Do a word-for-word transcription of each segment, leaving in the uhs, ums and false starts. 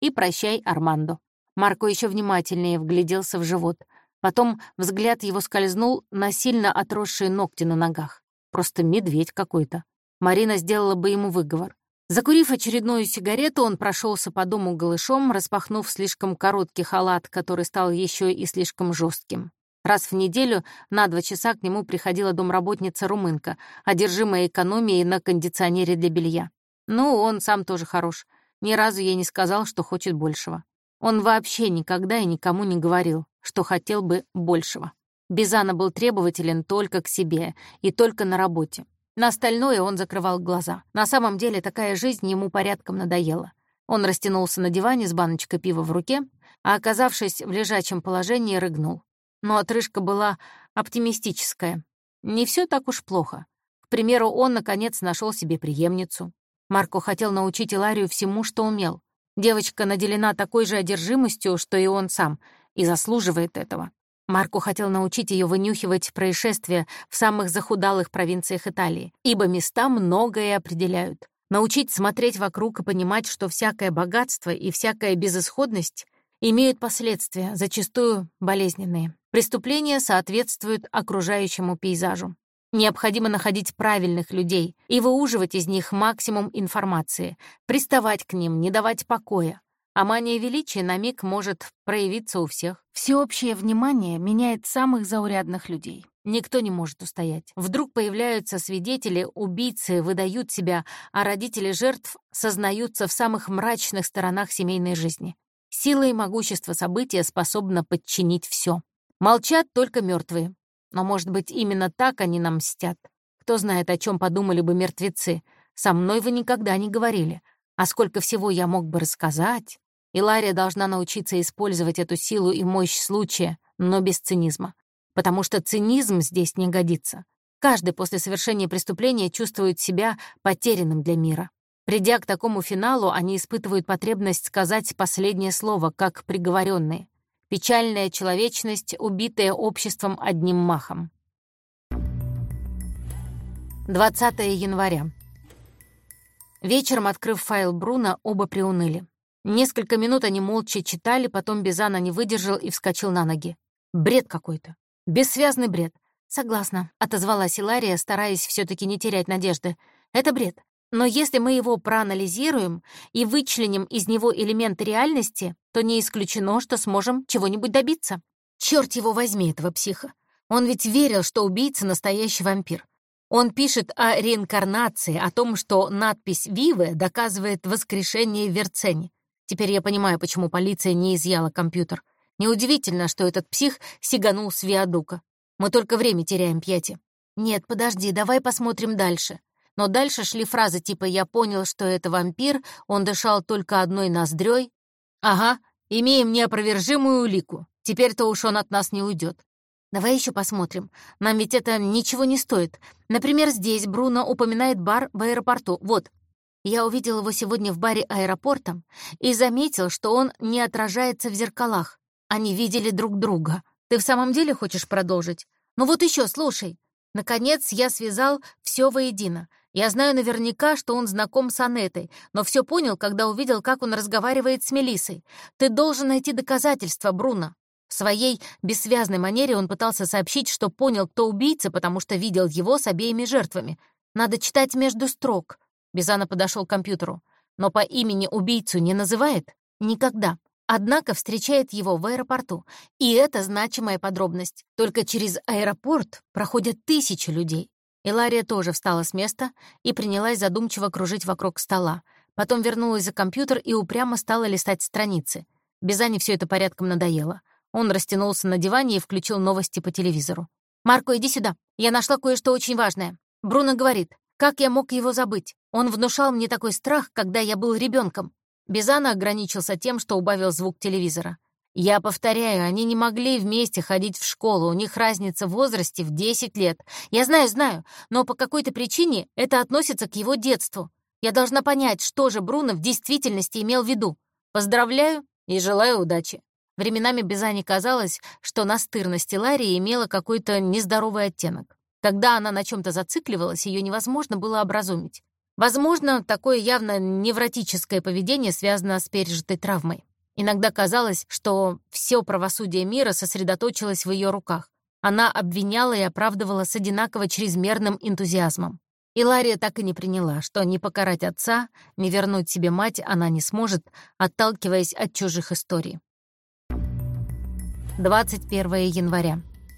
И прощай, Армандо. Марко еще внимательнее вгляделся в живот. Потом взгляд его скользнул на сильно отросшие ногти на ногах. Просто медведь какой-то. Марина сделала бы ему выговор. Закурив очередную сигарету, он прошелся по дому голышом, распахнув слишком короткий халат, который стал еще и слишком жестким. Раз в неделю на два часа к нему приходила домработница-румынка, одержимая экономией на кондиционере для белья. Ну, он сам тоже хорош. Ни разу ей не сказал, что хочет большего. Он вообще никогда и никому не говорил, что хотел бы большего. Бизана был требователен только к себе и только на работе. На остальное он закрывал глаза. На самом деле такая жизнь ему порядком надоела. Он растянулся на диване с баночкой пива в руке, а, оказавшись в лежачем положении, рыгнул. Но отрыжка была оптимистическая. Не все так уж плохо. К примеру, он, наконец, нашел себе преемницу. Марко хотел научить Иларию всему, что умел. Девочка наделена такой же одержимостью, что и он сам, и заслуживает этого. Марко хотел научить ее вынюхивать происшествия в самых захудалых провинциях Италии, ибо места многое определяют. Научить смотреть вокруг и понимать, что всякое богатство и всякая безысходность имеют последствия, зачастую болезненные. Преступления соответствуют окружающему пейзажу. Необходимо находить правильных людей и выуживать из них максимум информации, приставать к ним, не давать покоя. А мания величия на миг может проявиться у всех. Всеобщее внимание меняет самых заурядных людей. Никто не может устоять. Вдруг появляются свидетели, убийцы выдают себя, а родители жертв сознаются в самых мрачных сторонах семейной жизни. Сила и могущество события способны подчинить все. Молчат только мертвые. Но, может быть, именно так они нам мстят. Кто знает, о чем подумали бы мертвецы. Со мной вы никогда не говорили. А сколько всего я мог бы рассказать. Илария должна научиться использовать эту силу и мощь случая, но без цинизма. Потому что цинизм здесь не годится. Каждый после совершения преступления чувствует себя потерянным для мира. Придя к такому финалу, они испытывают потребность сказать последнее слово, как приговоренные. Печальная человечность, убитая обществом одним махом. двадцатого января. Вечером, открыв файл Бруно, оба приуныли. Несколько минут они молча читали, потом Бизана не выдержал и вскочил на ноги. Бред какой-то. Бессвязный бред. Согласна, отозвалась Илария, стараясь все-таки не терять надежды. Это бред. Но если мы его проанализируем и вычленим из него элементы реальности, то не исключено, что сможем чего-нибудь добиться. Черт его возьми, этого психа. Он ведь верил, что убийца — настоящий вампир. Он пишет о реинкарнации, о том, что надпись «Виве» доказывает воскрешение в Верцене. Теперь я понимаю, почему полиция не изъяла компьютер. Неудивительно, что этот псих сиганул с виадука. Мы только время теряем, Пьяти. Нет, подожди, давай посмотрим дальше. Но дальше шли фразы типа «Я понял, что это вампир, он дышал только одной ноздрёй». Ага, имеем неопровержимую улику. Теперь-то уж он от нас не уйдет. Давай еще посмотрим. Нам ведь это ничего не стоит. Например, здесь Бруно упоминает бар в аэропорту. Вот. Я увидел его сегодня в баре аэропорта и заметил, что он не отражается в зеркалах. Они видели друг друга. Ты в самом деле хочешь продолжить? Ну вот еще, слушай. Наконец я связал все воедино. Я знаю наверняка, что он знаком с Анетой, но все понял, когда увидел, как он разговаривает с Мелиссой. Ты должен найти доказательства, Бруно. В своей бессвязной манере он пытался сообщить, что понял, кто убийца, потому что видел его с обеими жертвами. Надо читать между строк. Бизана подошел к компьютеру. Но по имени убийцу не называет? Никогда. Однако встречает его в аэропорту. И это значимая подробность. Только через аэропорт проходят тысячи людей. Илария тоже встала с места и принялась задумчиво кружить вокруг стола. Потом вернулась за компьютер и упрямо стала листать страницы. Бизане все это порядком надоело. Он растянулся на диване и включил новости по телевизору. «Марко, иди сюда. Я нашла кое-что очень важное. Бруно говорит, как я мог его забыть? Он внушал мне такой страх, когда я был ребенком». Бизана ограничился тем, что убавил звук телевизора. «Я повторяю, они не могли вместе ходить в школу, у них разница в возрасте в десять лет. Я знаю, знаю, но по какой-то причине это относится к его детству. Я должна понять, что же Бруно в действительности имел в виду. Поздравляю и желаю удачи». Временами Бизане казалось, что настырность Иларии имела какой-то нездоровый оттенок. Когда она на чем-то зацикливалась, ее невозможно было образумить. Возможно, такое явно невротическое поведение связано с пережитой травмой. Иногда казалось, что все правосудие мира сосредоточилось в ее руках. Она обвиняла и оправдывала с одинаково чрезмерным энтузиазмом. Илария так и не приняла, что ни покарать отца, ни вернуть себе мать она не сможет, отталкиваясь от чужих историй. двадцать первого января.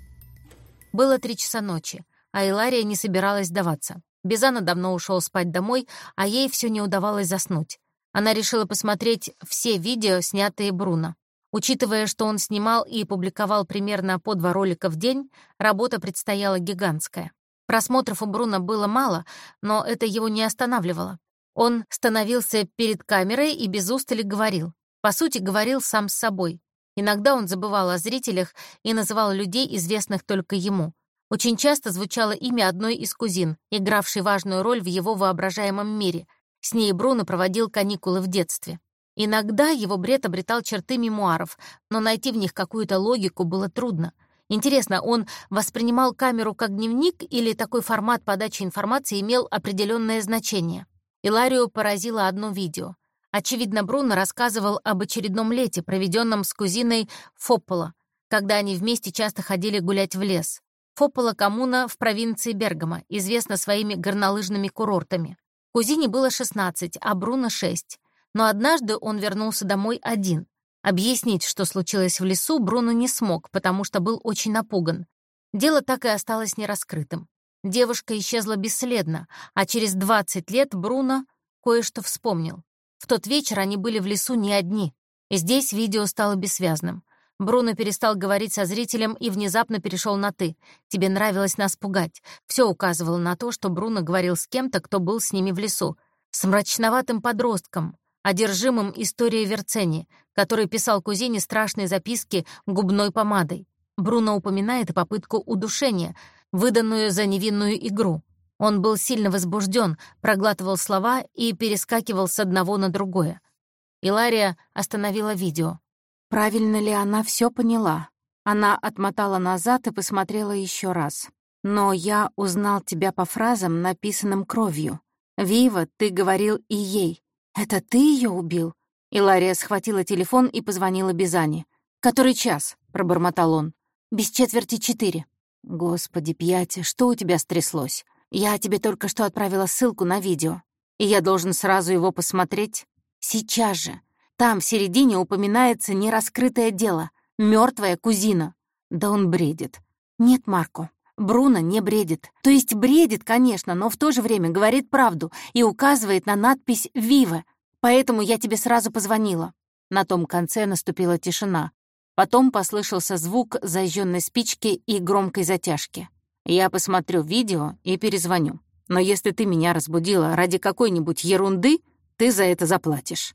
Было три часа ночи, а Илария не собиралась сдаваться. Бизана давно ушел спать домой, а ей все не удавалось заснуть. Она решила посмотреть все видео, снятые Бруно. Учитывая, что он снимал и публиковал примерно по два ролика в день, работа предстояла гигантская. Просмотров у Бруно было мало, но это его не останавливало. Он становился перед камерой и без устали говорил. По сути, говорил сам с собой. Иногда он забывал о зрителях и называл людей, известных только ему. Очень часто звучало имя одной из кузин, игравшей важную роль в его воображаемом мире. С ней Бруно проводил каникулы в детстве. Иногда его бред обретал черты мемуаров, но найти в них какую-то логику было трудно. Интересно, он воспринимал камеру как дневник или такой формат подачи информации имел определенное значение? Иларию поразило одно видео. Очевидно, Бруно рассказывал об очередном лете, проведенном с кузиной Фоппола, когда они вместе часто ходили гулять в лес. Фоппола — коммуна в провинции Бергамо, известна своими горнолыжными курортами. Кузине было шестнадцать, а Бруно — шесть. Но однажды он вернулся домой один. Объяснить, что случилось в лесу, Бруно не смог, потому что был очень напуган. Дело так и осталось нераскрытым. Девушка исчезла бесследно, а через двадцать лет Бруно кое-что вспомнил. В тот вечер они были в лесу не одни. И здесь видео стало бессвязным. Бруно перестал говорить со зрителем и внезапно перешел на «ты». «Тебе нравилось нас пугать». Все указывало на то, что Бруно говорил с кем-то, кто был с ними в лесу. С мрачноватым подростком, одержимым историей Верцени, который писал кузине страшные записки губной помадой. Бруно упоминает и попытку удушения, выданную за невинную игру. Он был сильно возбужден, проглатывал слова и перескакивал с одного на другое. Илария остановила видео. Правильно ли она все поняла? Она отмотала назад и посмотрела еще раз. «Но я узнал тебя по фразам, написанным кровью. Вива, ты говорил и ей. Это ты ее убил?» Илария схватила телефон и позвонила Бизане. «Который час?» — пробормотал он. «Без четверти четыре». «Господи, Пьяти, что у тебя стряслось? Я тебе только что отправила ссылку на видео. И я должен сразу его посмотреть? Сейчас же. Там в середине упоминается нераскрытое дело. Мертвая кузина». Да он бредит. «Нет, Марко, Бруно не бредит. То есть бредит, конечно, но в то же время говорит правду и указывает на надпись «Вива». Поэтому я тебе сразу позвонила». На том конце наступила тишина. Потом послышался звук зажженной спички и громкой затяжки. «Я посмотрю видео и перезвоню. Но если ты меня разбудила ради какой-нибудь ерунды, ты за это заплатишь».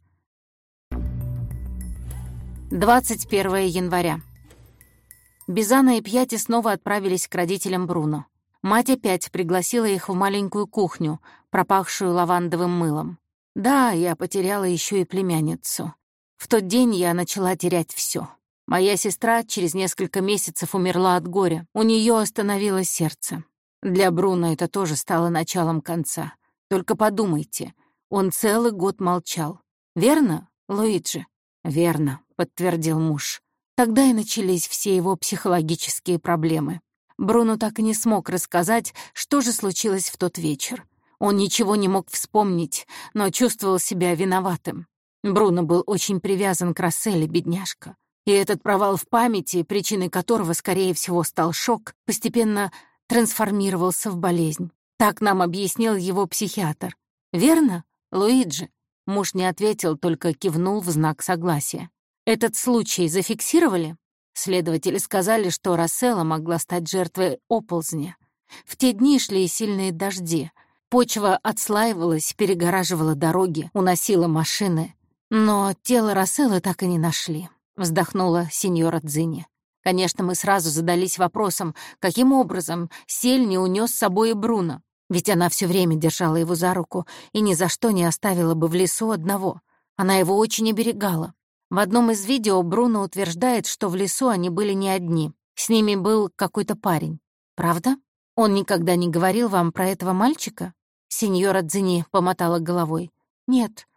двадцать первого января. Бизана и Пьяти снова отправились к родителям Бруно. Мать опять пригласила их в маленькую кухню, пропахшую лавандовым мылом. Да, я потеряла еще и племянницу. В тот день я начала терять все. Моя сестра через несколько месяцев умерла от горя. У нее остановилось сердце. Для Бруно это тоже стало началом конца. Только подумайте, он целый год молчал. Верно, Луиджи? Верно, подтвердил муж. Тогда и начались все его психологические проблемы. Бруно так и не смог рассказать, что же случилось в тот вечер. Он ничего не мог вспомнить, но чувствовал себя виноватым. Бруно был очень привязан к Расселе, бедняжка. И этот провал в памяти, причиной которого, скорее всего, стал шок, постепенно трансформировался в болезнь. Так нам объяснил его психиатр. «Верно, Луиджи?» Муж не ответил, только кивнул в знак согласия. «Этот случай зафиксировали?» Следователи сказали, что Расселла могла стать жертвой оползня. В те дни шли сильные дожди. Почва отслаивалась, перегораживала дороги, уносила машины. Но тело Расселлы так и не нашли, вздохнула сеньора Дзинни. Конечно, мы сразу задались вопросом, каким образом сель не унес с собой и Бруно. Ведь она все время держала его за руку и ни за что не оставила бы в лесу одного. Она его очень оберегала. В одном из видео Бруно утверждает, что в лесу они были не одни. С ними был какой-то парень. Правда? Он никогда не говорил вам про этого мальчика? Сеньора Дзини помотала головой. «Нет,